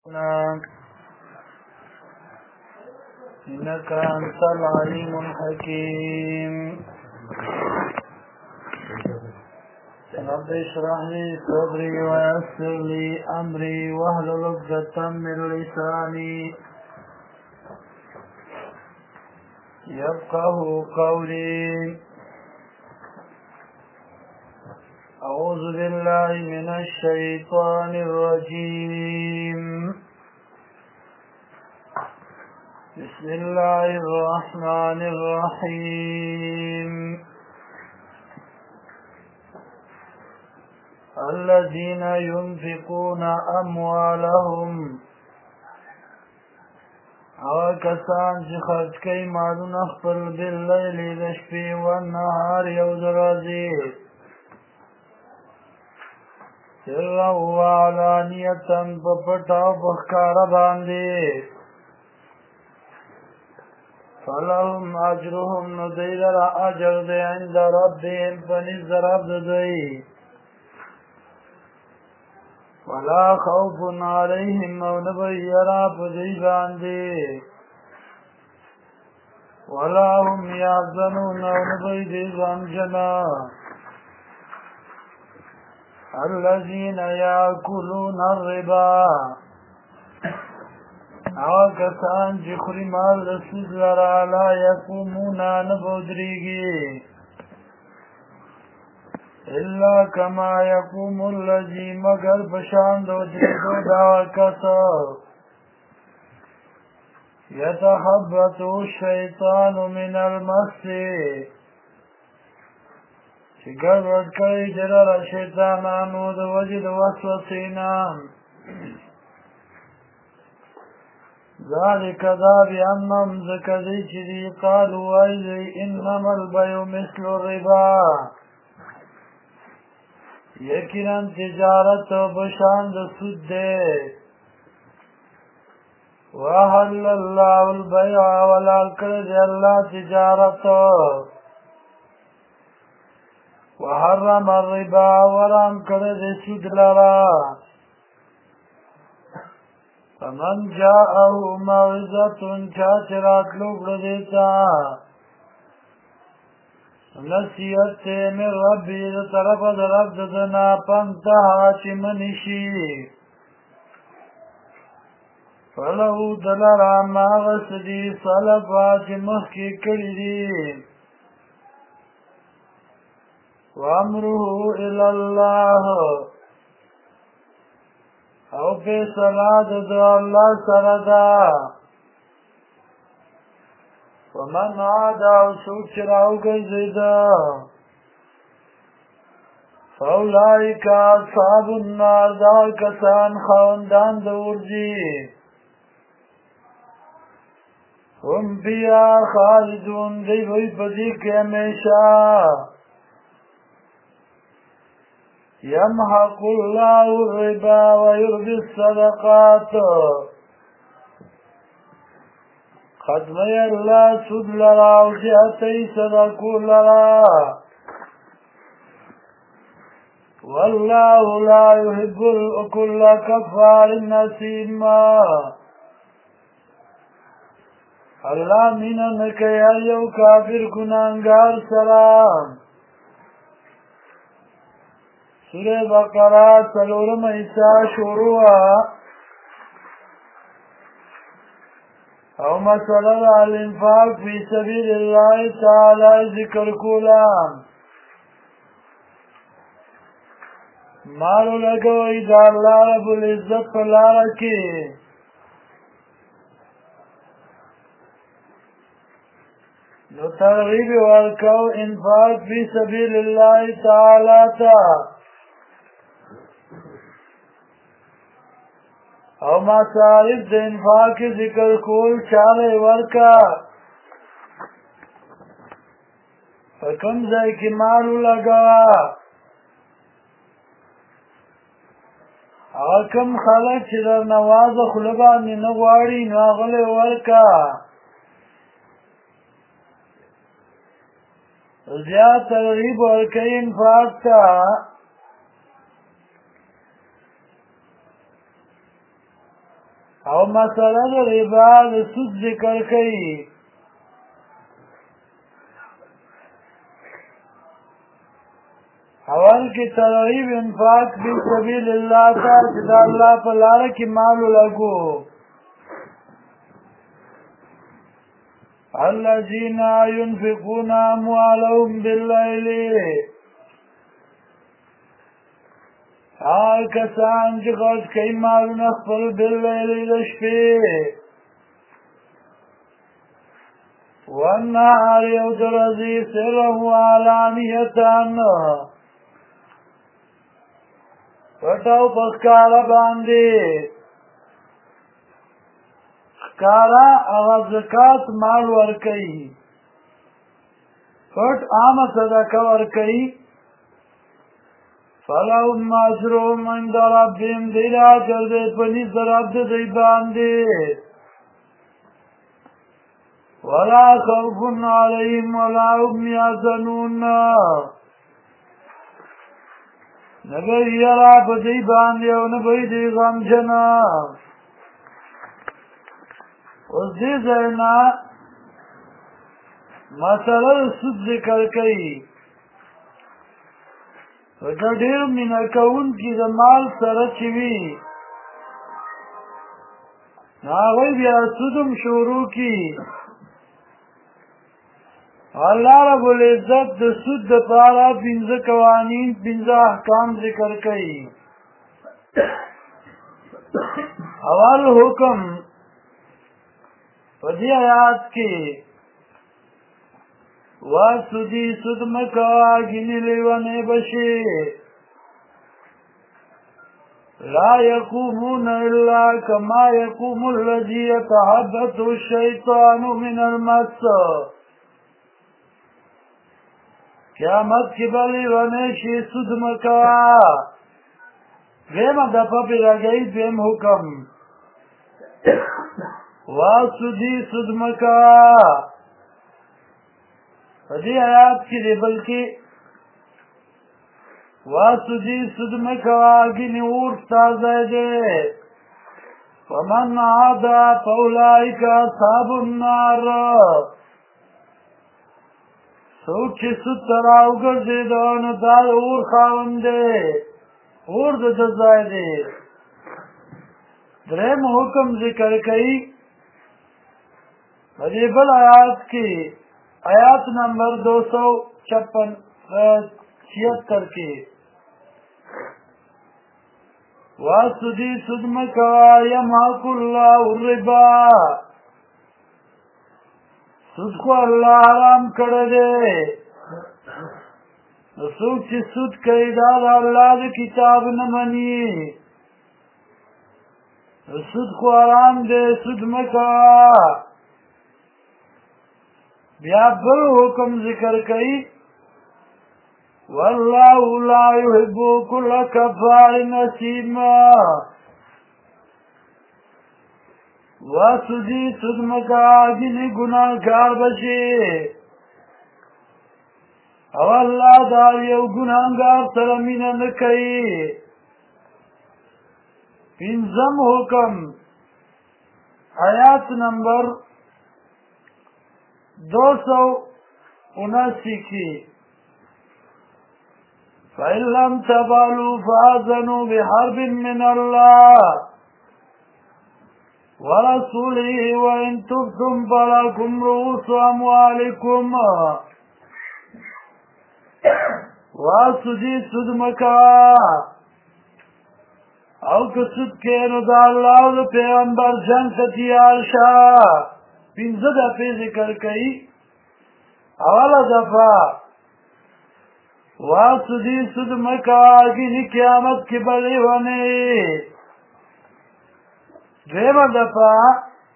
إنك أنت العليم الحكيم. رب اشرح لي صدري ويسر لي أمري واحلل عقدة من لساني يفقه قولي. أعوذ بالله من الشيطان الرجيم. بسم الله الرحمن الرحيم. الذين ينفقون أموالهم کسان چې خرج کوي مالونه خپل باللیل د شپې والنهار یو د ورځې سرا وعلانیة په پټه او په ښکاره باندې فلهم اجرهم نو دوی لره اجر دی عند ربهم په نزد رب د دوی ولا خوف علیهم او نه به یره په دوی باندې ولا هم یحزنون او نه به دوی غمجنه الذين يأكلون الربا کسان چې خوري مال د سود لره لا یقومون نه بودریږي الا کما یقوم الذي مگر بشان دو درېدو دا کس یتخبطه الشیطان من المس چې ګډوډ کوي دلته شیطانانو د وجې د وسوسې نه ذلك دا بأنهم ذکر دی چې دی قالوا وایي انما البيع مثل الربا یقینا تجارت بشان د سود دی وحل الله البيع ولا کړی الله تجارت وحرم الربا ورام کړی سود لرا فمن جاءه موعظة چاچرات لوگ دیتا نصیحت من ربی د طرف د رب دنا پنتها چې منشي فلو دلرا ما غسدی صلفا چې مخکې کړي دي وامره الى الله او فیصله د الله سره ده ومن عاد او څوک چې راوګرځي ده فاولئک اصحاب النار دا کسان خاوندان د اور دي هم فیها خالدون دی وی په دې کې همیشه يمحق الله الربا ويربي الصدقات ختمي الله سود لرا او جهتي صدقو لرا والله لا يحب كل كفار نسيم الله مينا نکيا يو کافر گناهگار سلام سورة بقرة سلورم ایسا شروع او مسئلہ الانفاق فی سبیل اللہ تعالی ذکر کولام مالو لگوئی دا اللہ رب العزت پلارکی نو ترغیب ورکو انفاق فی سبیل اللہ تعالی تا او مصارف د انفاق ذکر کول چاله ورکا کوم ځای کې مال لگا او کوم خلک چې در نواز خلبان نه غواړي نو غله ورکا زیات ترغیب ورکې انفاق تا او مسله د ربا د سود ذکر کوي اول کې ترغیب انفاق فی سبیل الله ته چې د الله په لاره کې مال لګو الذين ينفقون اموالهم بالليل کسان چې خرج کوي مالونه خپل باللیل د شپې والنهار او د ورځې سره علانیتان پټ او په ښکاره باندې ښکاره هغه زکات مال ورکوي پټ عامه صدقه ورکوي فلهم اجرهم عند ربهم دې اجر دې په نزد رب دې باندې ولا خوف عليهم ولا هم يحزنون نبی یرا په دې باندې او نه به دې غمجن اوس دې ځاینا مسله سود ذکر کوي دا ډېر مینه کوونکي د مال سره چې وي هغوی بیا سودم شروع کړي الله رب العزت د سود دپاره پنځه قوانین پنځه احکام ذکر کوي اول حکم په دې آیات کې واسودی سود مکوا گنی لیوانے بشی لا يقومون الا كما يقوم الذي يتحدث الشيطان من المس قیامت کی بلی ونشی سود مکوا دیم دفع پی لگئی دیم حکم واسودی سود مکوا فدی آیات کی دی بلکی واسودی سود مکوا گنی اورستازه دے ومن عادا فاولائک اصحاب النار سوک چی سود تراو گرزی دانو دا اور خاونده اور دا جزای دے درم حکم ذکر کئی فدی بل آیات کی آیات نمبر 276 کی واسودی سود مکوا یمحق اللہ الربا سود کو اللہ حرام کردے سود چی سود کئی دا اللہ دا کتاب نمانی سود کو حرام دے سود مکوا بیا بل حکم ذکر کئی واللہ لا يحب كل کفار نسیم واسودی سود مکا گنی گناہگار بشی او اللہ دار یو گناہگار سرمین نکئی پنزم حکم آیات نمبر 279 کی فَإِن لَمْ تَفْعَلُوا فَأَذَنُوا بِحَرْبٍ مِّنَ اللَّهِ وَرَسُولِهِ وَإِن تُبْتُمْ فَلَكُمْ رُءُوسُ أَمْوَالِكُمْ واسودی سود مکوا او که سود کینو دا اللہ و دا پیغمبر جنگ تیار شا پینزه دفعه ذکر کئی اول دفعه واسودی سود مکوا گینی قیامت کی بلی ونی دویم دفعه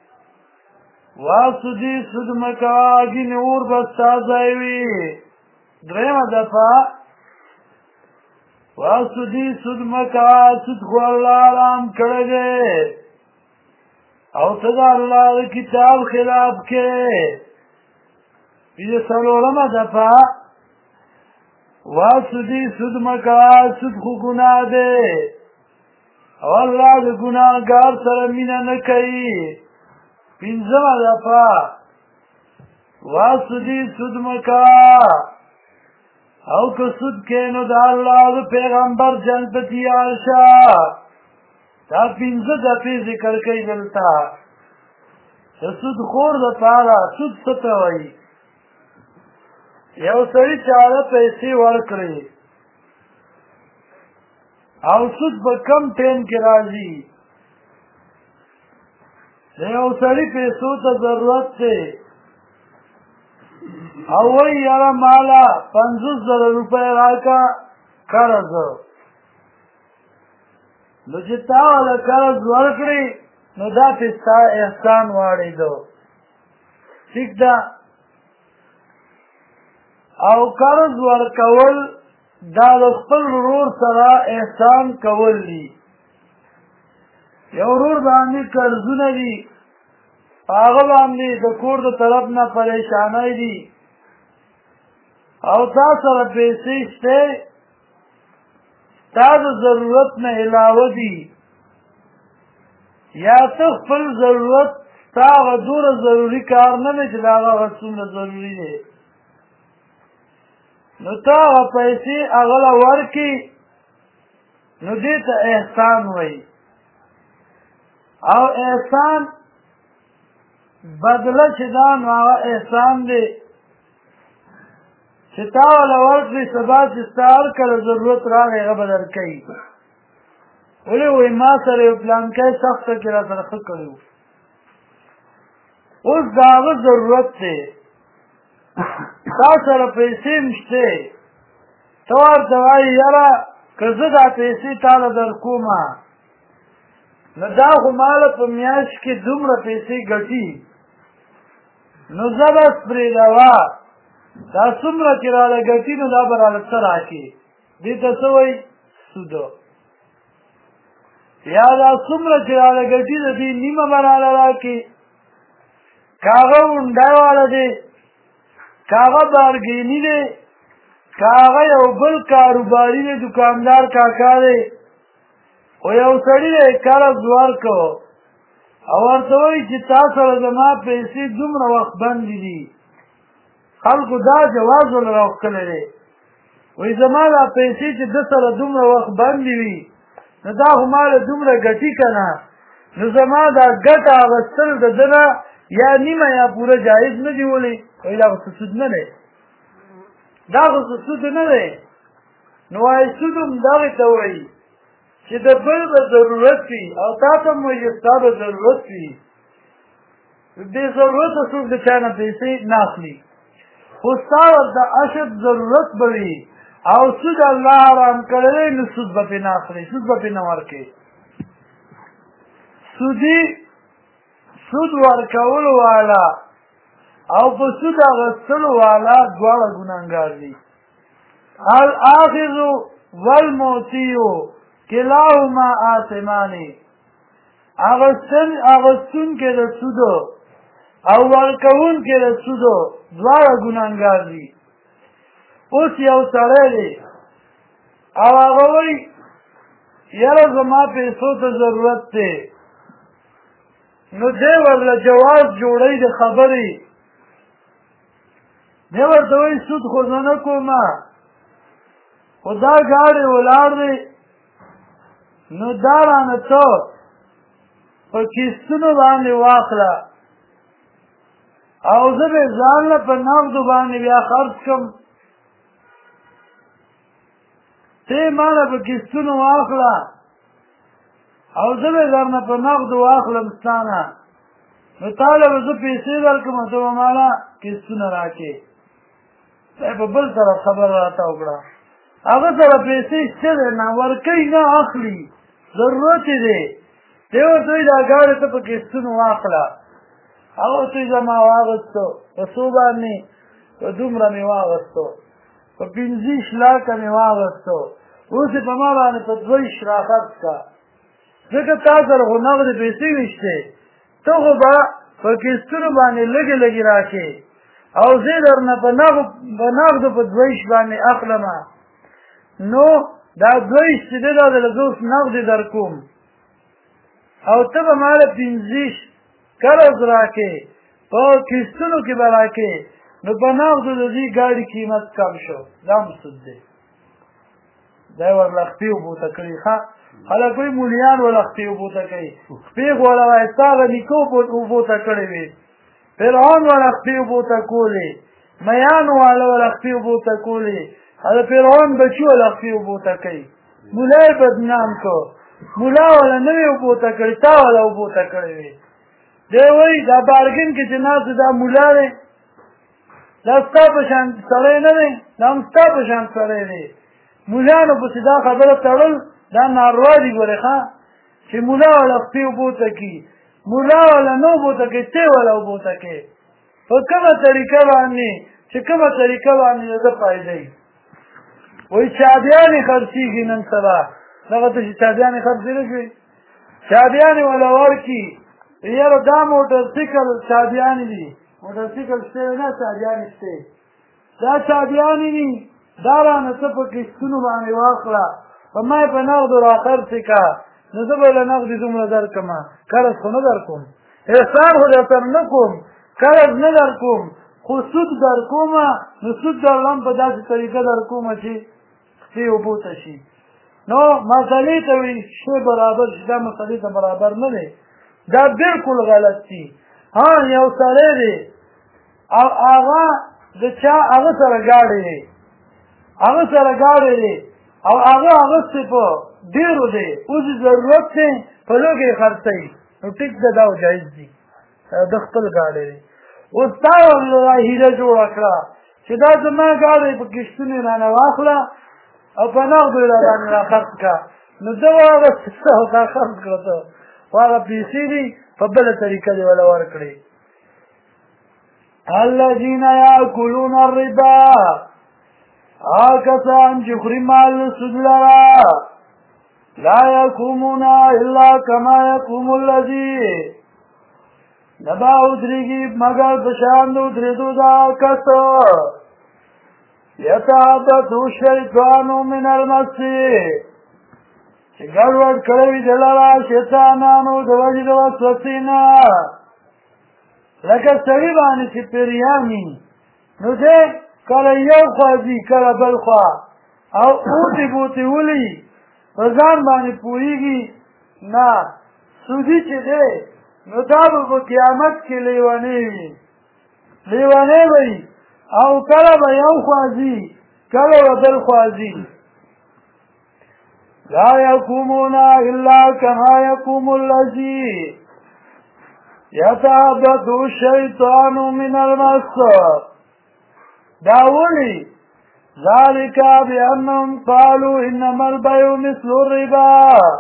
واسودی سود مکوا گینی اور بستازائیوی دریم دفعه واسودی سود مکوا سود خو اللہ رام کردے او صدا اللہ کتاب خلاف کے یہ سلورم دفعه واسودی سود مکوا سود خو گناہ دے او الله د ګناهګار سره مینه نه کوي. پنځمه دفعه واسودي سود مکا او که سود کې نو د الله د پیغمبر جنګ ته تیار شه. دا پنځه دفعې ذکر کوي دلته. د سود خور دپاره سود څه ته وایي؟ یو سړي چاله پیسې ورکړې او سود په کم ټیم کې راځي. د یو سړي پیسو ته ضرورت دی او وایي یاره ماله 50,000 روپۍ راکړه قرض. نو چې تا والا قرض ورکړې نو دا پې ستا احسان واړېدو. ټیک ده. او قرض ورکول دا د خپل ورور سره احسان کول دي. یو ورور باندې قرضونه دي، هغه باندې د کور د طرف نه پریشانۍ دي او تا سره پیسې شته، ستا د ضرورت نه علاوه دي، یا ته خپل ضرورت ستا هغه دومره ضروري کار نه دی چې د هغه څومره ضروري دی، نو تا هغه پیسې هغه له ورکړي، نو دې ته احسان وایي. او احسان بدله چې دا نو هغه احسان دی چې تا والا ورکړي، سبا چې ستا هر کله ضرورت راغی هغه به درکوي. ولې وایي ما سره یو پلانکی سخته کې را سره ښه کړی و، اوس د هغه ضرورت دی، تا سره پیسې هم شته، ته ورته وایي یاره که زه دا پیسې تاله در کومه نو دا خو ماله په میاشت کې دومره پیسې ګټي، نو زه بس پرېږدوه، دا څومره چې راله ګټي نو دا به راله څه راکړي، دې ته څه وایي؟ سودو. یا دا څومره چې راله ګټي د دې نیمه به راله راکړي، که هغه اونډی والا دی، که هغه بارګیني دی، که هغه یو بل کاروباري دی، دوکاندار کاکا دی، خو یو سړي دی قرض ورکړو او ورته وایي چې تا سره زما پیسې دومره وخت بندې دي، خلکو دا جواز ورله راوښکلی دی، وایي زما دا پیسې چې ده سره دومره وخت بندې وي نو دا خو ماله دومره ګټي که نه، نو زما دا ګټه اخیستل د ده نه یا نیمه یا پوره جایز نه دي. ولې؟ وایي دا خو څه سود نه دی، دا خو څه سود نه دی. نو وایي سود هم دغې ته وایي چې د بل به ضرورت وي او تا ته هم وایي چې ستا به ضرورت وي، بې ضرورته څوک د چا نه پیسې نه اخلي، خو ستا ورته اشد ضرورت به وي او سود الله حرام کړی دی، نو سود به پرې نه اخلي، سود به پرې نه ورکوي. سودي سود ورکولو والا او په سود اخیستلو والا دواړه ګناهګار دي. الاخذ والمعطي کلاهما آثمان. اخیستونکی د سودو او ورکوونکی د سودو دواړه ګناهګار دي. اوس یو سړی دی او هغه وایي یاره زما پیسو ته ضرورت دی، نو دی ورله جواز جوړوي د خبرې، دی ورته وایي سود خو زه نه کومه، خو دا ګاډی ولاړ دی، نو دا رانه ته په کیستونو باندې واخله او زه به ځان له په نغدو باندې بیا خرڅ کړم، ته ما نه په کیستونو واخله او زه به درنه په نغدو واخلم ستا نه، نو تا له به زه پیسې درکړم او ته به ماله کیستونه راکړې. دی په بل طرف خبره راته وکړه، هغه سره پیسې شته دی، نه ورکوي نه اخلي، ضرورت یې دی، دی ورته وایي دا ګاډی ته په کیستونو واخله، هغه ورته وایي زما واخیستو، په څو باندې؟ په دومره مې واخیستو، په 25 لاکه مې واخیستو، اوس یې په ما باندې په 20 راخرڅ کړه، ځکه تا سره خو نغدې پیسې ویشتې، ته خو به په کیستونو باندې لږې لږې راکې او زه یې درنه په نغدو په 20 باندې اخلمه، نو دا 20 چې دی دا دله زه اوس نغدې در کوم، او ته به ماله 15 قرض راکې په کښتونو کې به راکې نو په نغدو د دې ګاډي قیمت کم شو دا هم سود دی دا یې ورلختې اوبو ته کړي ښه خلک وایي مولیان ولختې اوبو ته کوي پېغ والا وایي ستا هغه نیکه اوبو ته کړې وې فرعون ولختې اوبو ته کولې میانو والا ولختې اوبو ته کولې د فرعون بچي ولختې اوبو ته کوي مولا یې بدنام کو مولا والا نه وې اوبو ته کړي تا والا اوبو ته کړې وې دی وایي دا بارګین کې چې ناست دا مولا دی دا ستا په شان سړی نه دی دا هم ستا په شان سړی دی مولانو پسې دا خبره تړل دا ناروا دي ګورې ښه چې مولا والا خپې اوبو ته کي مولا والا نه اوبو ته کوي تی والا اوبو ته کوي په کومه طریقه باندې چې کومه طریقه باندې د ده فایده وي وایي چادیانې خرڅېږي نن سبا دغه ته چې چادیانې خرڅې نه شوې چادیانې والا ورکي یاره دا موټرسیکل چادیانې دي موټرسیکل شته نه چادیانې شته دا چادیانې دي دا رانه ته په کښتونو باندې واخله په ما یې په نغدو راخرڅې که نو زه به له نغدې دومره درکړمه قرض خو نه در کوم احسان خو در سره نه کوم قرض نه در کوم خو سود در کومه نو سود درلم په داسې طریقه در کومه چې خپې اوبو ته شي نو مسلې ته وایي شی برابر شي دا مسلې ته برابر نه دی دا بلکل غلط دي ها یو سړی دی او هغه د چا هغه سره ګاډی دی هغه سره ګاډی دی او هغه اغوستی په ډېرو دی اوس ضرورت دی په لږ یې خرڅوي نو ټیک ده دا جایز دي د خپل ګاډی دی اوس تا هیله جوړه کړه چې دا زما ګاډی په کښتونې رانه واخله او په نغدو یې راباندې راخرڅ کړه نو ده واغسته او تا خرڅ کړه ته خو هغه پیسې دي په بله طریقه دې وله ورکړې الذین یاکلون الربا کسان چې خوري مال سود لرا لا یقومون الا کما یقوم الذی نبا ادریږي مگر په شان د ودرېدو دا کس یتعبد الشیطان من المس چې ګډوډ کړی وي د لره شیطانانو د وجې د وسوسې نه لکه سړي باندې چې پیریان وي نو دی کله یو خوا ځي کله بل خوا او اوتې بوتې ولي په ځان باندې پوهېږي نه سودي چې دی نو دا به په قیامت کې لیونی وي لیونی به وي او کله به یو خوا ځي کله به بل خوا ځي لا يقومون إلا كما يقوم الذي يتعبد الشيطان من المس داولی ذلك بأنهم قالوا إنما البيع مثل الربا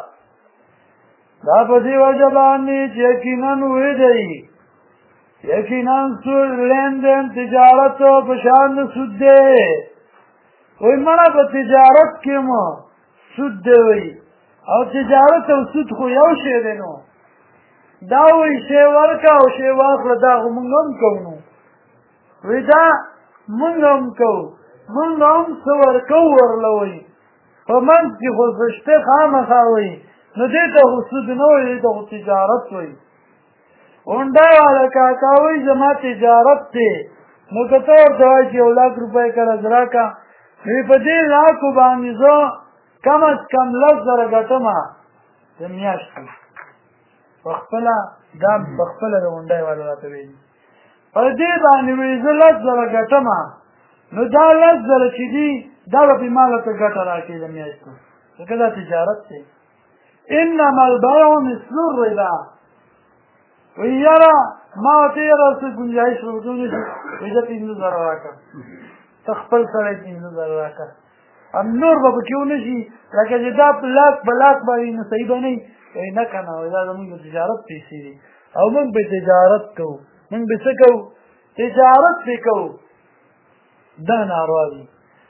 دا پسی وجبانی یقیناً ہوئی دی یقیناً لین دین تجارت پشاند سود دے وی منا پا تجارت کیمو سود دے وی او تجارت او سود خو یو شی دی نو دا وی شی ورکا او شی واخله دا خو مونږ هم کوو وی دا مونږ هم کوو مونږ هم څه ورکو ورله وی په منځ کې خو څه شته خامخا وی نو دې ته خو سود نه وی دې ته خو تجارت وی اونډه والا کاکا وی زما تجارت دی نو که ته ورته وایې چې 1 लाख روپۍ قرض راکړه نو په دې لاکو باندې زه کم از کم 10,000 ګټمه د میاشتې په خپله دا په خپله د اونډی والا راته ویلي په دې باندې وایي زه 10,000 ګټمه نو دا 10,000 چې دي دا به ما ته ګټه راکړي د میاشتې ځکه دا تجارت دی انما البيع مثل الربا وی یاره ما ورته یاره څه ګنجایش ورکولی شي وایي زه 15,000 راکړه ته خپل سړی 15,000 راکړه هم نور به پکې ونه شي لکه چې دا په لاک باندې نو صحیح به نه وي وایي نه که نه وایي دا زمونږ د تجارت پیسې دي او موږ به تجارت کوو موږ به څه کوو تجارت پې کوو دا ناروا دي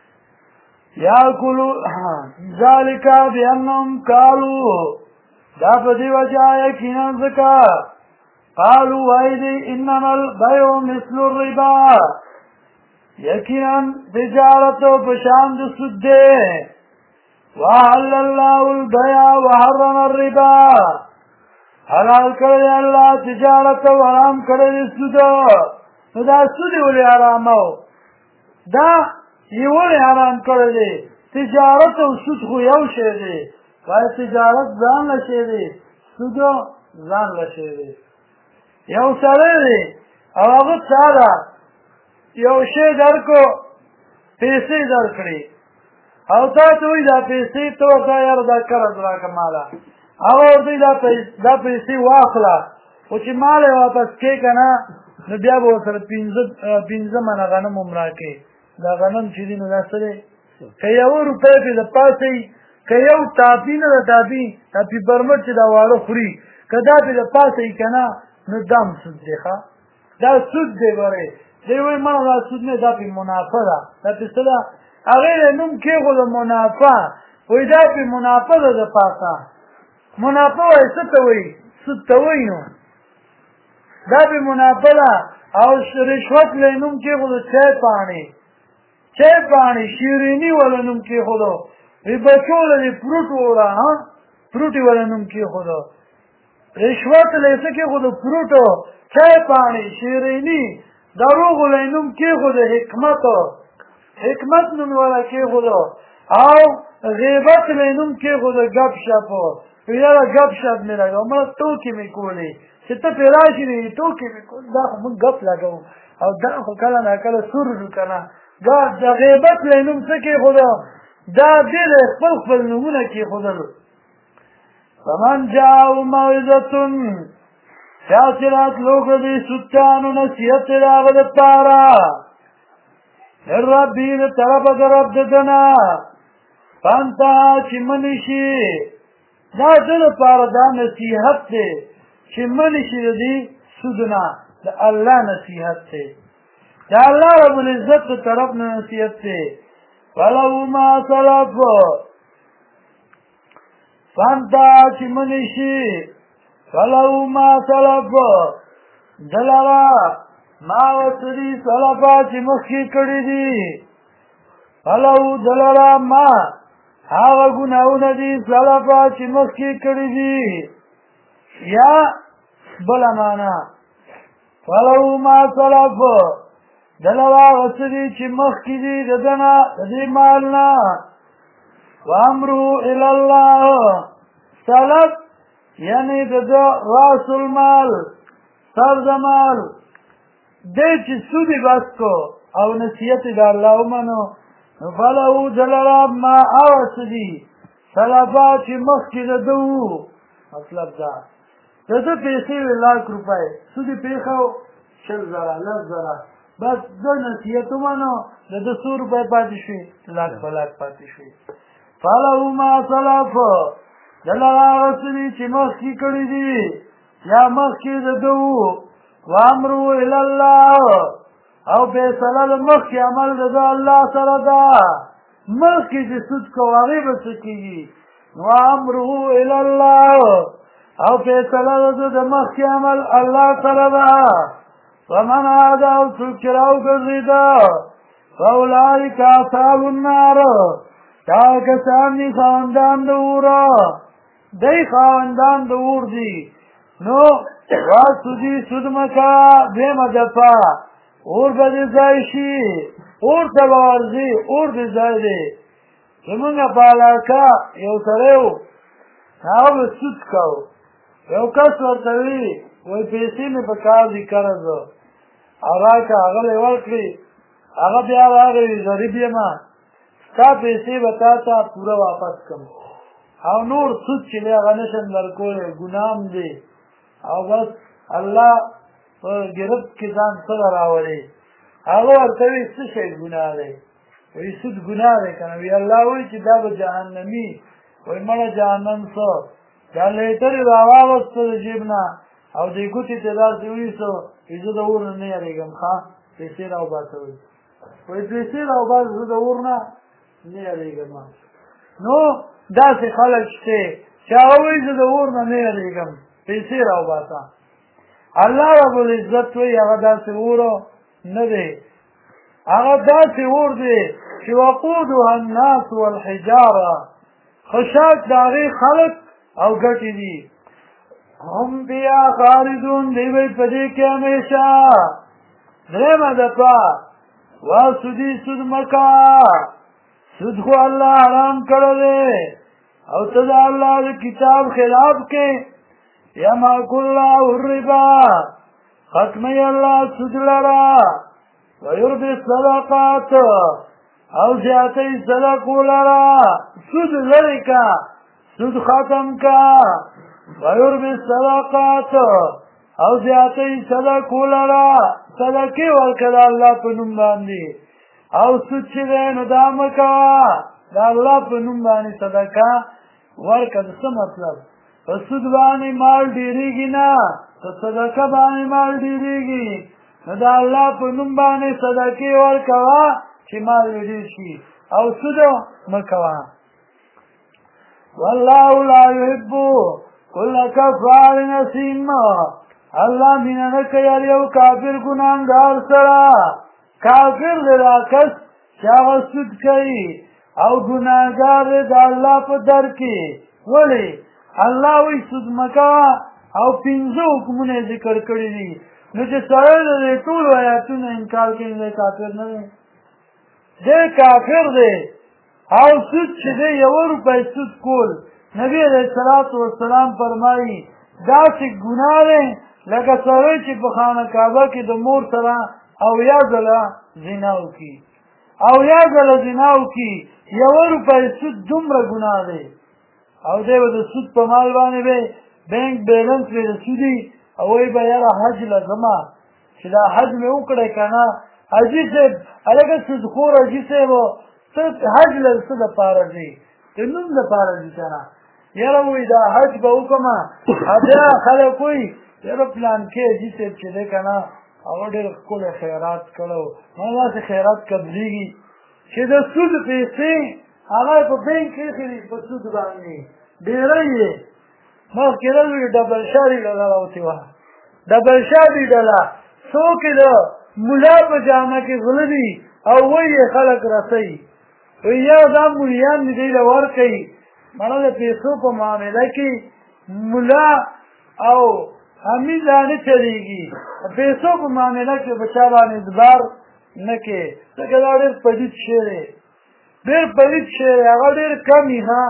یاکلو ذلک بانهم قالوا دا په دې وجه یقینا ځکه قالوا وایي دی انما البیع مثل الربا یقینا تجارت په شان د سود دی وحل الله البيع وحرم الربا حلال کړی الله تجارت او حرام کړی سود. نو دا سود ولې حرام او دا یې ولې حرام کړی دی؟ تجارت او سود خو یو شی دی. وایي تجارت ځان له شی دی، سود ځان له شی دی. یو سړی دی او هغه چا ته یو شی درکړو، پیسې درکړې او تا ته وایي دا پیسې ته ورته یاره دا قرض راکړه ماله. هغه ورته وایي دا پیسې واخله، خو چې مال یې واپس کړې که نه نو بیا به ورسره پنځه منه غنم هم راکړې. دا غنم چې دي نو دا څه دی؟ که یوه روپۍ پرې د پاسه وي، که یو ټاپي نه ده ټاپي برمټ چې دا واړه خوري، که دا پرې د پاسه وي که نه نو دا هم سود دی. دا سود دی. ګورې دی وایي مړه دا سود نه، دا پرې منافع ده. دا پرې څه ده؟ هغې یې نوم کېښوده منافع. وایي دا پرې منافع ده د پاسه. منافع وایي څه ته وایي؟ سود ته وایي. نو دا پرې منافع ده. او رشوت له یې نوم کېښوده چای پاڼې شیریني وله نوم کېښوده. وایي بچو له دې فروټ وړه، فروټ یې وله نوم کېښوده. رشوت له یې څه کېښوده؟ فروټو، چای پاڼې، شیریني. دروغو له یې نوم کېښوده حکمت نوم یې وله کېښوده. او غیبت له یې نوم کېښوده ګپ شپ. یاره ګپ شپ مې لګوه، مړه ټوکې مې کولې چې ته پرې راشې نو ټوکې مې کول. دا خو موږ ګپ لګوو او دا خو کله ناکله سور شو که نه. دا د غیبت له یې نوم څه کېښوده؟ دا ډېر خپل نومونه کېښودل. فمن جاءه موعظة، چا چې راتلو کړه دې سوچانو نصیحت یې د هغه دپاره من ربي د طرفه د رب د ده نه فانتهی چې منې شي. دا ده دپاره دا نصیحت دی چې منې شي د دې سود نه. د الله نصیحت دی، د الله رب العزت د طرف نه نصیحت دی. فله ما سلف، فانتهی چې منې شي فله ما سلف، دلره ما وسدي سلفا چې مخکې کړي دي. فله دلره ما هغه ګناهونه دي سلفا چې مخکې کړي دي. یا بله معنا فله ما سلف، دلره هغه څه دي چې مخکې دي د ده نه، د دې مال نه. وامرو الی الله، سلف یعنی د ده راس المال، سر د مال. دی چې سود یې بس کو او نصیحت یې د الله ومنو نو فله دلره ما هغه څه دي سلفا چې مخکې د ده وو. مطلب دا د ده پیسې وې 1,00,000 روپۍ، سود یې پرېښو 20,000 10,000، بس ده نصیحت ومنو د ده 100 روپۍ پاتې شوې، 1,00,000 په 1,00,000 پاتې شوې. فله ما سلف، دلره هغه څه دي چې مخکې کړي دي یا مخکې د ده وو. وامرو الی الله، او فیصله د مخکې عمل د ده الله سره ده. مخکې چې سود کوو هغې به څه کېږي؟ وامرو الی الله، او فیصله د ده د مخکې عمل الله سره ده. فمن عاد، او څوک چې راوګرځېده فاولئک اصحاب النار، دا کسان دي خاوندان د اوره، دی خاوندان د اور دي. نو واسودي سود مکه دویمه دفعه اور به دې ځای شي، اور ته به ورځي، اور دې ځای دی. زمونږ په علاقه یو سړی و، هغه به سود کوو. یو کس ورته وي وایي پیسې مې په کار دي قرض او راکړه، هغه له یې ورکړې. هغه بیا راغی وي غریب یمه، ستا پیسې به تا ته پوره واپس کړم او نور سود چې دی هغه نشم درکولی، ګناه هم دی. او بس الله په ګرفت کې ځان سره راولي. هغه ورته وایي څه شی ګناه دی؟ وایي سود ګناه دی که نه؟ وایي الله وایي چې دا به جهنمي. وایي مړه جهنم څه؟ دا لیټر یې راواغسته د جیب نه او دې ګوتې ته داسې ونیسو، وایي زه د اور نه نه یېرېږم، ښه پیسې راوباسه. وایي پیسې راوباسه، زه د اور نه نه یېرېږم. نو داسې خلک شته چې هغه وایي زه د اور نه نه یېرېږم، پیسې راوباسه. الله رب العزت وایي هغه داسې اور نه دی، هغه داسې اور دی چې وقودها الناس والحجاره، خشاک د هغې خلک او ګټې دي. هم بیا خالدون دیوی پدی که ہمیشہ درم دفع واسودی سود مکا سود خو اللہ حرام کرده او تدا اللہ دی کتاب خلاف کے یمحق اللہ الربا ختمی اللہ سود لرا ویربی الصدقات او زیادتی صدقو لرا سود لرکا سود ختم کا ویربی الصدقات او زیادتی صدقو لرا صدقی ورکد اللہ پنم باندی او سود چیده ندام کا دا اللہ پنم باندی صدقہ ورکد سا مطلب سود بانی مال دیری گی نا صدقہ بانی مال دیری گی دا اللہ پنم بانی صدقی ورکوا چی مال دیر شی او سودو مکوا واللہ لا یحبو کل کفار نسیم اللہ میننک یریو کافر گناہگار سرا کافر لرا کس چاہ سود کئی او گناہگار دا اللہ پا در کی ولی اللہ وی سود مکا او پینزو حکمون ذکر کری دی نو چه سرد دے طول آیاتون انکار کریں دے کافر ندے دے کافر دے او سود چه دے یو روپے سود کول نبی علیہ السلام فرمائی دا سی گناہ دے لکه سره چې په خانه کعبه کې د مور سره او یا ځله زناو کی او یا ځله زناو کی یو روپۍ سود دومره ګناه دی او دی به د سود په مال باندې به بینک بیلنس به د سودي او وایي به یاره حج لازمه چې دا حج مې وکړی که نه حاجي صاحب هلکه سودخور حاجي صاحب ته حج له څه دپاره ځې د نوم دپاره ځي که نه یاره وایي دا حج به وکړمه بیا خلک وایي یاره پلان کې حاجي صاحب چې دی که نه هغه ډېر ښکلی خیرات کړی ما داسې خیرات قبلېږي چې د سود پیسې هغه په بینک کې ایښې دي په سود باندې ډېری یې مخکې راوي ډبل شاري ډله راوتې وه ډبل شاري ډله څوک یې د ملا په جامه کې غله دي او وایي یې خلک رسوي وایي یا دا ملیان مې دوی له ورکوي مړه د پیسو په معامله کې ملا او حمید نه چلیږي پیسو په معامله کې به چا باندې اعتبار نه کوې ځکه دا ډېر پلیت شی دی ډېر پلیت شی دی هغه ډېر کم وي ها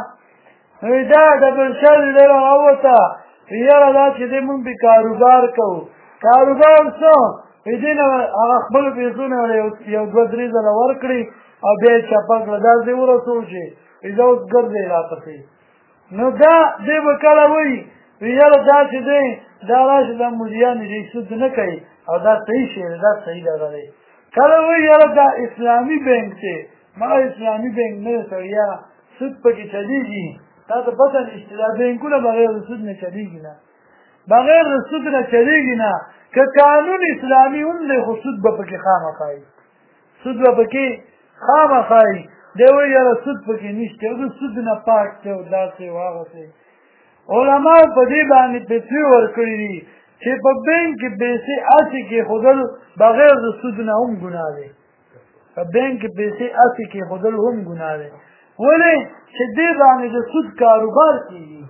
نو دا ډبل شاري ډېره راووته یاره دا چې دی مونږ پې کاروبار کوو کاروبار څه دې نه هغه خپلو پیسو نه یو دوه درې ځله ورکړي او بیا یې چپه کړه دا دې ورسول چې زه اوس ګرځئ راپسې نو دا دی به کله وایي یاره دا چې دی دا راشي دا ملیانې دی سود نه کوي او دا صحیح شی دی دا صحیح دغه دی کله وایي یاره دا اسلامي بینک دی ما اسلامي بینک نه دی سړیا سود پکې چلیږي تا ته پته نشته دا بینکونه بغیر د سود نه چلیږي نه بغیر د سود نه چلیږي نه که قانون اسلامي هم دی خو سود به پکې خامخا وي سود به پکې خامخا وي دی وایي یاره سود پکې نشته او د سود نه پاک دی او داسې او هغسې علماء په دې باندې فتوی ورکړي دي چې په بینک کې پیسې هسې کېښودل بغیر د سود نه هم ګناه دی په بینک کې پیسې هسې کېښودل هم ګناه دی ولې چې دې باندې د سود کاروبار کېږي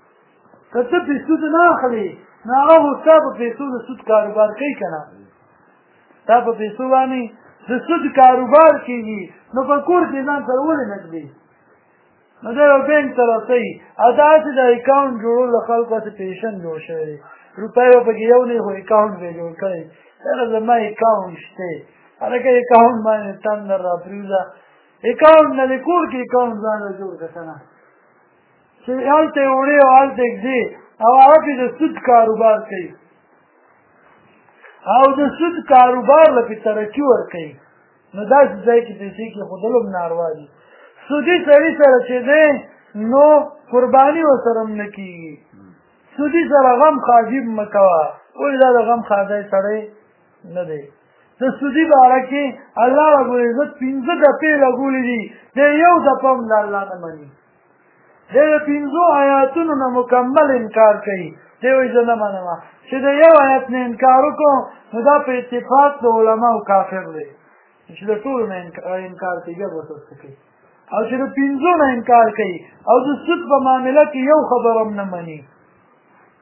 که ته پې سود نه اخلې نو هغه خو ستا په پیسو د سود کاروبار کوي که نه ستا په پیسو باندې د سود کاروبار کېږي نو په کور کې ځان سره ولې نه کړي نو دا یو بینک ته رسوي او دا هسې د اکاونټ جوړولو د خلکو هسې پیشن جوړ شوی دی روپۍ به پکې یو نه خو اکاونټ به یې جوړ کړی یاره زما اکاونټ شته هلکه اکاونټ باندې تندر را پرېوځه اکاونټ نه دی کور کې اکاونټ ځان له جوړ کړه که نه چې هلته یې وړې او هلته یې ږدې او هغه پې د سود کاروبار کوي او د سود کاروبار له پې ترقي ورکوي نو داسې ځای کې پیسې کېښودل هم ناروا دي سودي سړي سره چې دی نو قرباني ورسره هم نه کېږي سودي سره غم خاجب مه کوه ولې دا د غم خاځی سړی نه دی د سودي باره کې الله ربالعزت 15 دفعې لګولي دي دی یو دفعه هم د الله نه مني دی د 15 آیاتونو نه مکمل انکار کوي دی وایي زه نه منم چې د یو آیت نه انکار وکړو نو دا په اتفاق د علماو کافر دی چې د ټولو نه انکار کوي بیا به څه کوي او چې د 15 نه انکار کوي او د سود په معامله کې یو خبر هم نه مني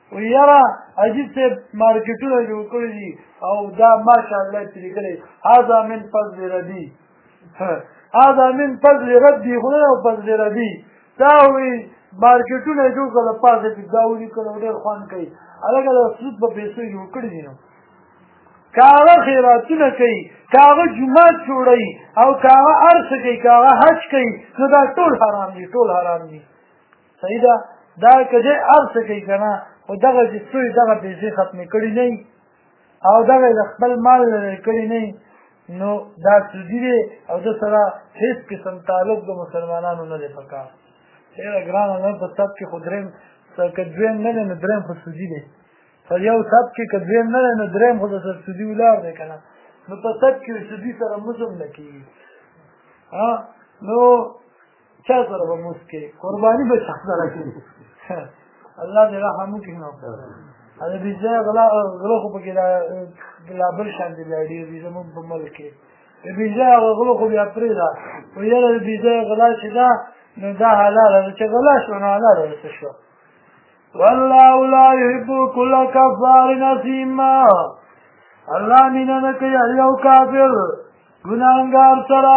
ویاره عجیب صاحب مارکیټونه جوړ کړي دي او دا ماشاءالله ترې لیکلی هذا من فضل ربي هذا من فضل ربي خدای او فضل ربي دا وایي مارکیټونه جوړ کړل پاسه کې دا ولیکل ډېر خوند کوي هلکه د سود په پیسو جوړ کړي دي نو که هغه خیراتونه کوي که هغه جومات جوړوي او که هغه هر څه کوي که هغه حج کوي نو دا ټول حرام دي ټول حرام دي صحیح ده دا که دی هر څه کوي که نه خو دغه چې څوی دغه پیسې ختمې کړي نه او دغه د خپل مال لرې کړي نه نو دا سودي دی او د سره هېڅ قسم تعلق د مسلمانانو نه دی پکار ډېره ګرانه نه په سب کې خو درېیم که دویم نه دی نو درېیم خو سودي دی په یو سب کې که دویم نه دی نو درېیم خو د سر سودي ولاړ دی که نه نو په سب کې سودي سره مزم نه کېږي نو چا سره به موس کوي قرباني به چا سره کوي الله دې رحم وکړي نو د بېځایه غلو خو پکې لا بل شان دي بیا ډېر دي زمونږ په ملک کې د بېځایه غلو خو بیا پرېږده خو یاره د بېځایه غلا چې ده نو دا حلاله ده چې غلا شوه نو حلاله ده څه شوه والله لا يحب كل كفار اثیم الله مینه نه کوي یو کافر ګناهګار سره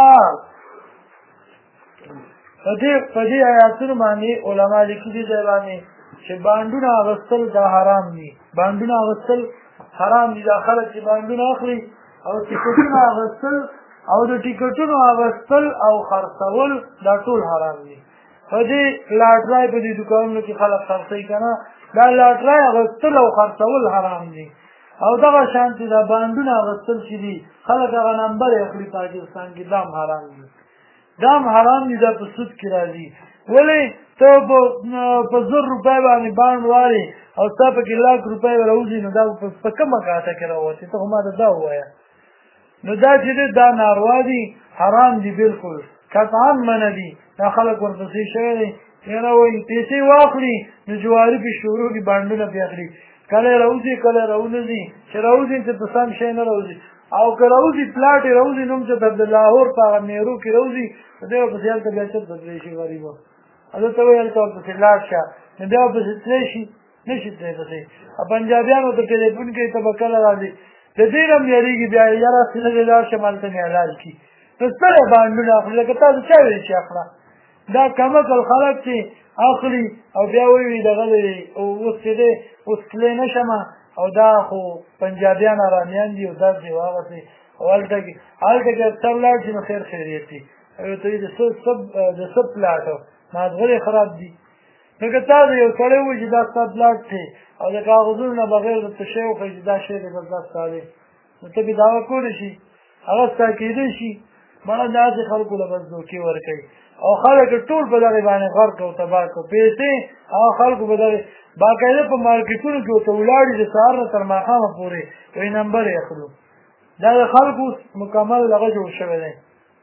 په دې آیاتونو باندې علما لیکلي دي باندې چې بانډونه اغوستل دا حرام دي بانډونه اغوستل حرام دي دا خلک چې بانډونه اخلي او ټیکټونه اغوستل او د ټیکټونو اغوستل او خرڅول دا ټول حرام دي په دې لاټرای په دې دوکانونو کې خلک خرڅوي که نه دا لاټرای اغوستل او خرڅول حرام دي او دغه شانتې دا بانډونه اغوستل چې دي خلک هغه نمبر یې اخلي پاکستان کې دا هم حرام دي دا هم حرام دي دا په سود کې راځي ولې ته په 1000 روپۍ باندې بانډ وارې او ستا پکې لاک روپۍ راوځي نو دا په کومه کاته کې راوځي ته خو ما ته دا ووایه نو دا چې دی دا ناروا دي حرام دي بلکل قطعا منع دي دا خلک ورپسې شوی دی یاره وایي پیسې واخلي نو جواري پې شروع کړي بانډونه پې اخلي کله یې راوځي کله یې راونځي چې راوځي چې په سم شی نه راوځي او که راوځي پلاټ یې راوځي نو هم چې د لاهور په هغه میرو کې راوځي نو دی ورپسې هلته بیا چېرته تللی شي غریبه هلته وایي هلته ورپسې لاړ شه نو بیا ورپسې تللی شي نه شي تللی پسې پنجابیانو ته ټلیفون کوي ته به کله راځي د دې نه هم یارېږي بیا یاره سینه دې لاړ شه مالته مې حلال کړي نو څنګه بانډونه اخلي لکه تاسو چا ویل چې اخله دا کمکل خلک چې اخلي او بیا وایي دغه دی اوس چې دی اوس تللی نه شم او دا خو پنجابیان ارامیان دي او داسې واغسې او هلته کې اکثر لاړ شي نو خیر خیریت دي او ته یې د سب پلاټ مازغرې خراب دي نو که تا د یو سړی ووایي چې دا ستا پلاټ دی او د کاغذونو نه بغیر درته شی وښایي چې دا شی دی بس دا ستا دی نو ته بې دعوه کولی شي هغه ستا کېدی شي مړه داسې خلکو له بس دوکې ورکوي او خلک ټول په دغې باندې غرق او تباه کړو پیسې هغه خلکو په دغې باقاعده په مارکیټونو کې ورته ولاړې د سهار نه تر ماښامه پورې وایي نمبر یې اخلو دا د خلکو مکمل دغه جوړ شوی دی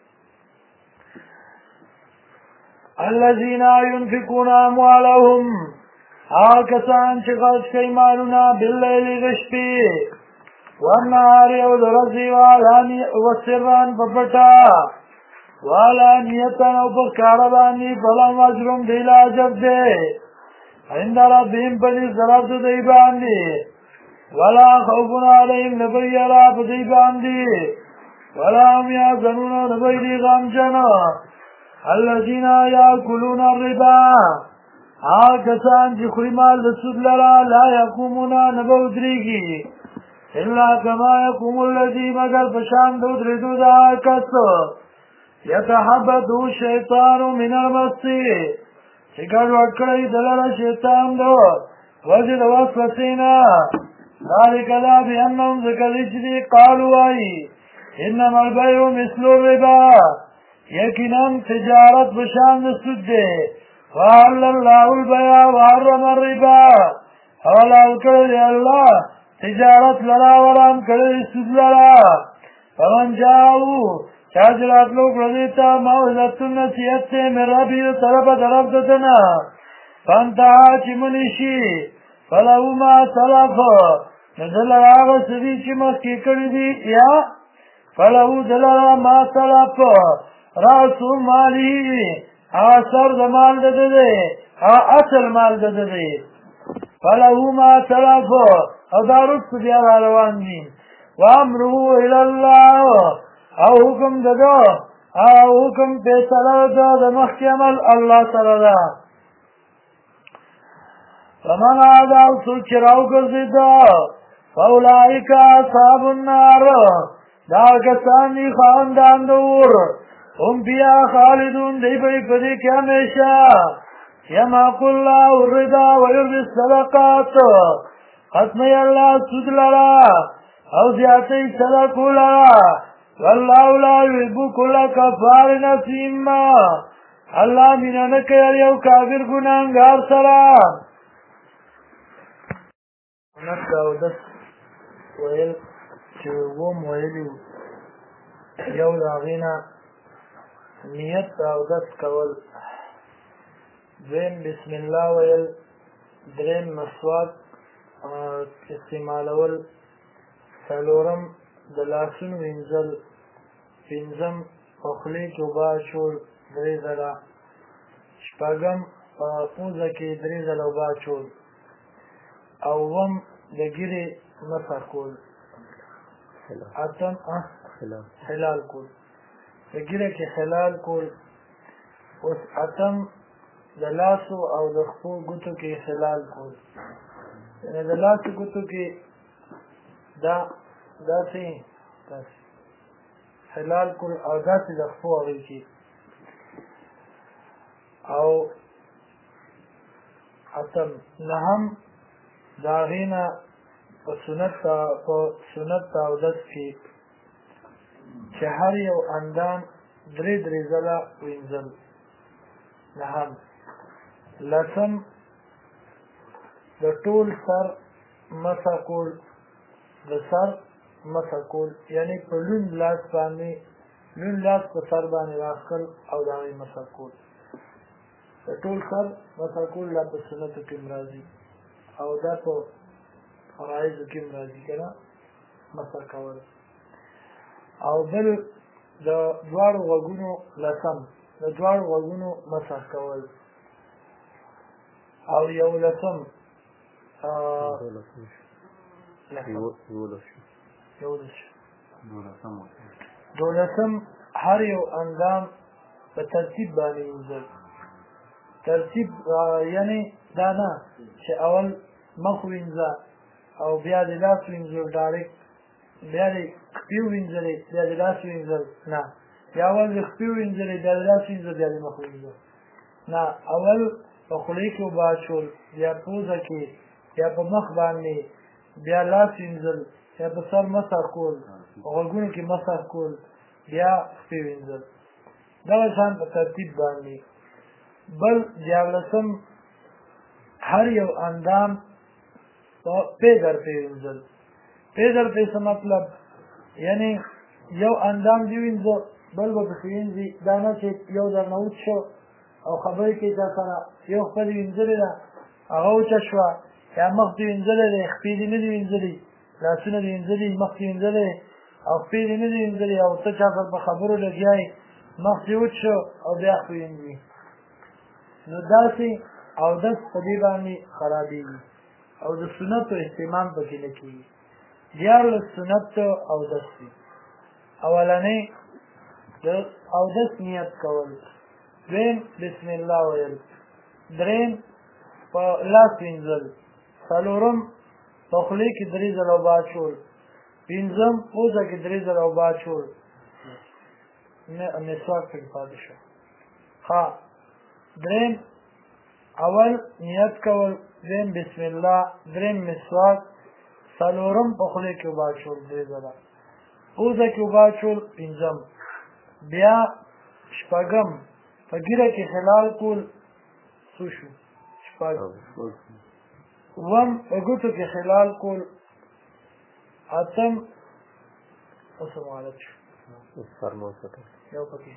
الذين ينفقون اموالهم هغه کسان چې خرڅ کوي مالونه باللیل د شپې والنهار او د ورځې وسرا په پټه وعلانیة او په ښکاره باندې فلهم اجرهم دی له اجر دی عند ربهم په دې طرف د دوی باندې ولا خوف علیهم نه به یاره په دوی باندې ولا هم یحزنون نه به دوی غمجن الذین یاکلون الربا هغه کسان چې خوري مال د سود لره لا یقومون نه به ودرېږي الا کما یقوم الذي مگر په شان د ودرېدو د هغه کس یتحبطه الشیطان من المس چې ګډوډ کړی د لره شیطان د وجې د وسوسې نه ذلک دا بأنهم ځکه دی چې دي قالو وایي انما البیع مثل الربا یقینا تجارت په شان د سود دی وحل الله البیع وحرم الربا حلال کړی دی الله تجارت لرا وران کړی سود لرا فمن جاءو چاچرات لوگ رضیتا موعظتن نصیحت سے من ربی طرف دتنا فانتہا چی منشی فلہو ما سلف نزل آغا سدی چی مخی کردی دی یا فلہو دلرا ما سلف راسو مالی آغا سر دا مال دده اصل مال دده فله ما سلف او دا رست بیا را روان دي وامره الى الله او حکم ددو او حکم فیصله د مخکې عمل الله سره ده فمن عاد او څوک چې راوګرځېده فاولئک اصحاب النار دا کسان دي خاوندان د اور هم فيها خالدون دی به په دې کې همیشه یمحق الله الربا ويربي الصدقات ختموي الله سود لرا او زیاتوي صدقو لرا والله لا يحب كل كفار اثیم الله مینه نه کوي یو کافر ګناهګار سره سنت او دس ویل چې وم ویلي یو د هغې نه نیت او دس کول دویم بسم الله ویل دریم مسواک استعمالول څلورم د لاسونو وینځل پنځم په خولې کې اوبه اچول 3 ځله شپږم په پوزه کې 3 ځله اوبه اچول اوم د ګیرې مسح کول اتم حلال کول د ګیره کې حلال کول اوس اتم د لاسو او د خپو ګوتو کې حلال کول یعنې د لاسو ګوتو کې داسې حلال کول او داسې د خپو هغې کې او اتم نهم د هغې نه په سنت اودس کې چې هر یو اندام 3 ځله وینځل نهم لسم د ټول سر مسح کول د سر مسح کول یعنی په لوند لاس په سر باندې راخکل او د هغې مسح کول د ټول سر مسح کول دا په سنتو کې راځي او دا په فرایضو کې راځي که نه مسح کول او بل د دواړو غوږونو لسم د دواړو غوږونو مسح کول او یو لسم دولسم هر یو اندام په ترتیب باندې وینځل ترتیب یعنی دا نه چې اول مخ وینځه او بیا د لاس وینځل ډایرکټ بیا د خپې وینځلې بیا د لاس وینځل نه یا اول د خپې وینځلې بیا د لاس وینځل بیا د مخ وینځل نه اول په خولې کې اوبه اچول بیا پوزه کې بیا په مخ باندې بیا لاس وینځل بیا په سر مسح کول غوږونو کې مسح کول بیا خپې وینځل دغه شان په ترتیب باندې بل دیارلسم هر یو اندام پې در پې وینځل پې در پې څه مطلب یعنی یو اندام دې وینځه بل به پسې وینځي دا نه چې یو درنه وچ شو او خبرې کوي تا سره یو خپل یې وینځلې ده هغه وچه شوه یا مخ دې وینځلی دی خپې دې نه دي وینځلي لاسونه دې وینځلي مخ دې وینځلی او خپې دې نه دي وینځلي او ته چا سره په خبرو لګیا یې مخ دې وچ شو او بیا خپې وینځي نو داسې اودس په دې باندې خرابېږي او د سنتو اهتمام پکې نه کېږي دیارلس سنت اودس دي اولنۍ د اودس نیت کول دویم بسم الله ویل دریم په لاس وینځل څلورم په خولې کې 3 ځله اوبه اچول پنځم پوزه کې 3 ځله اوبه اچول مسواک پکې پاتې شو دریم اول نیت کول دریم بسم الله دریم مسواک څلورم په خولې کې اوبه اچول 3 ځله پوزه کې اوبه اچول پنځم بیا شپږم په ګیره کې حلال کول څو شو شپږ اووم په ګوتو کې حلال کول اتم اوس مو حالت شو یو پکې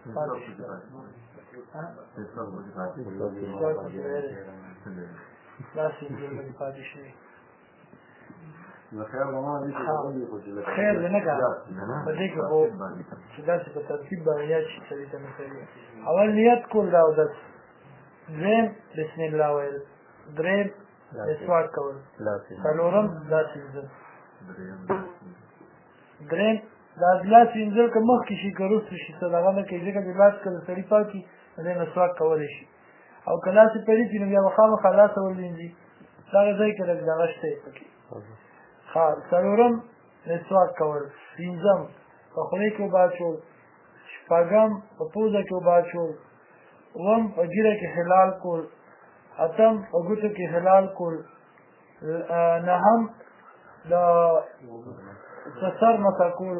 داسې انځور پاتې شوي خیر دی نه که په دې کې خو چې داسې په ترتیب باندې یاد شي سړي ته نه کوي اول نیت کول د اودس دویم بسم الله ویل دریم مسواک کول څلورم لاس وینځل درېیم دا لاس وینځل که مخکې شي که وروسته شي څه دغه نه کوي ځکه چې لاس که د سړي پاکي نو دی مسواک کولی شي او که لاس یې پلیت وي نو بیا به خامخا لاس ولوینځي دغه ځای کې لږ دغه شته یې پکې څلورم مسواک کول پنځم په خولې کې اوبه اچول شپږم په پوزه کې اوبه اچول اووم په ږیره کې حلال کول اتم په ګوتو کې حلال کول نهم د سر مسح کول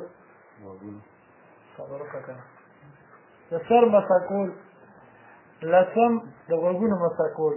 د سر مسح کول لسم د غوږونو مسح کول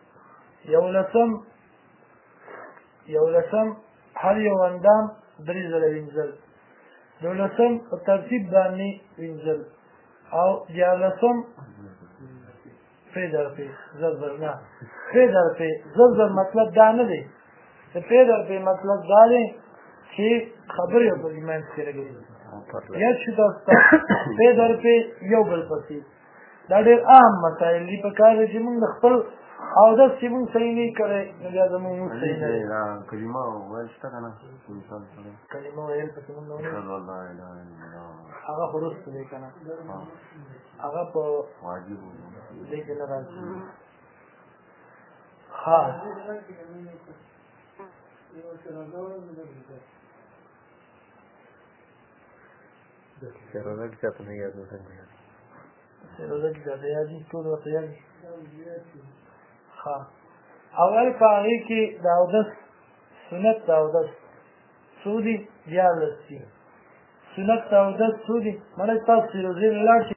یولسم هر یو اندام درې ځله وینځل دولسم په ترتیب باندې وینځل او دیارلسم پې در پې زر زر نه پې در پې زر زر مطلب دا نه دی د پې در پې مطلب دا دی چې خبرې په منځ کې لګوي یاد شي تاسو ته پې در پې یو بل پسې دا ډېر عام مسایل دي په کار دی چې موږ د خپل اودس چې موږ صحیح نه کړی نو بیا زموږ موږ صحیح نه دی کلمه ویل شته که نه کلمه ویل پسې موږ نه هغه خو وروسته دی که نه هغه په دې کې نه راځي روزه کې چاته نه یاد روزه کې چاته یاد دي ټول ورته یاد دي اول په هغې کې د اودس سنت د اودس څو دي دیارلس دي سنت د اودس څو دي مړی تاسو چې روزې له لاړ شي